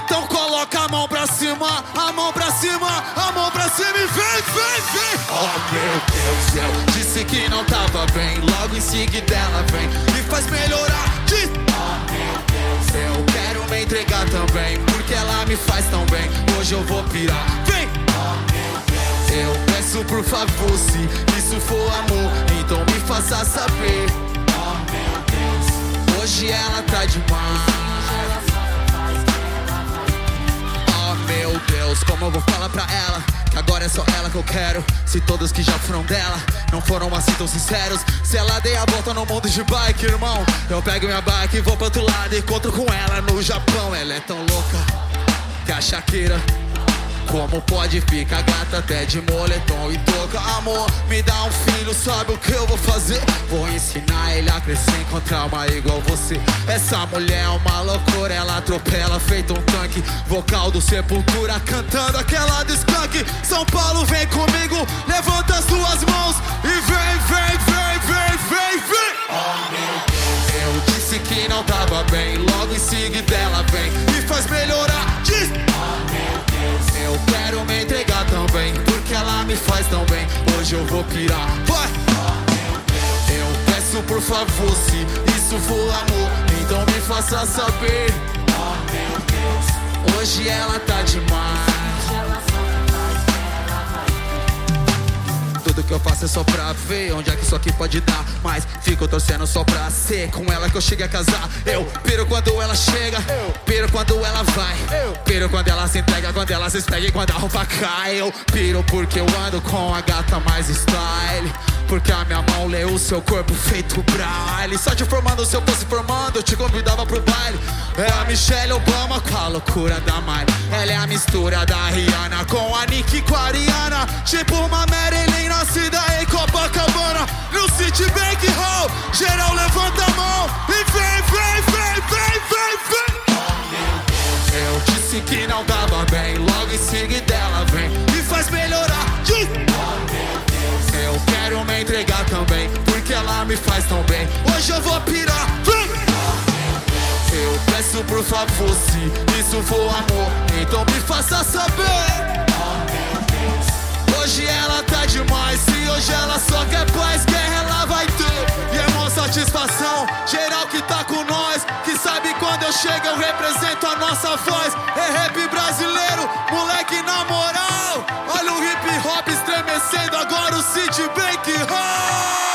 Então coloca a mão pra cima, a mão pra cima, a mão pra cima e vem, vem, vem. Oh meu Deus, eu disse que não tava bem, logo em seguida ela vem e faz melhorar. Diz. Oh meu Deus, eu quero me entregar também, porque ela me faz tão bem. Hoje eu vou pirar. Vem. Oh meu Deus, eu peço por favor, se isso for amor, então me faça saber. Oh meu Deus, hoje ela tá demais. Oh meu Deus, como eu vou falar pra ela que agora é só ela que eu quero, se todos que já foram dela não foram assim tão sinceros. Se ela dei a volta no mundo de bike, irmão, eu pego minha bike e vou pro outro lado e encontro com ela no Japão. Ela é tão louca que a Shakira. Como pode ficar gata até de moletom e touca? Amor, me dá um filho, sabe o que eu vou fazer? Vou ensinar ele a crescer, encontrar uma igual você. Essa mulher é uma loucura, ela atropela feito um tanque. Vocal do Sepultura cantando aquela do Skank. São Paulo, vem comigo, levanta as duas mãos e vem, vem, vem, vem, vem, vem. Oh meu Deus, eu disse que não tava bem, logo em seguida ela vem e faz melhorar. Diz. Oh meu Deus, eu quero me entregar também, porque ela me faz tão bem. Hoje eu vou pirar. Vai! Oh meu Deus, eu peço por favor, se isso for amor, então me faça saber. Oh meu Deus, hoje ela tá demais. Tudo que eu faço é só pra ver onde é que isso aqui pode dar, mas fico torcendo só pra ser com ela que eu chegue a casar. Eu piro quando ela chega, piro quando ela vai, piro quando ela se entrega, quando ela se espega e quando a roupa cai. Eu piro porque eu ando com a gata mais style, porque a minha mão lê o seu corpo feito braille. Só te formando, se eu fosse formando, eu te convidava pro baile. É a Michelle Obama com a loucura da Miley. Ela é a mistura da Rihanna com a Nicki com a Ariana. Tipo uma Marilyn nascida em Copacabana. No Citibank Hall, geral levanta a mão e vem, vem, vem, vem, vem, vem. Oh meu Deus, eu disse que não tava bem, logo em seguida ela vem e faz melhorar. Diz. Oh meu Deus, eu quero me entregar também, porque ela me faz tão bem. Hoje eu vou pirar. Vem. Eu peço por favor, se isso for amor, então me faça saber. Oh meu Deus, hoje ela tá demais. Se hoje ela só quer paz, guerra ela vai ter. E é uma satisfação, geral que tá com nós, que sabe quando eu chego eu represento a nossa voz. É rap brasileiro, moleque na moral. Olha o hip hop estremecendo agora o Citibank Hall.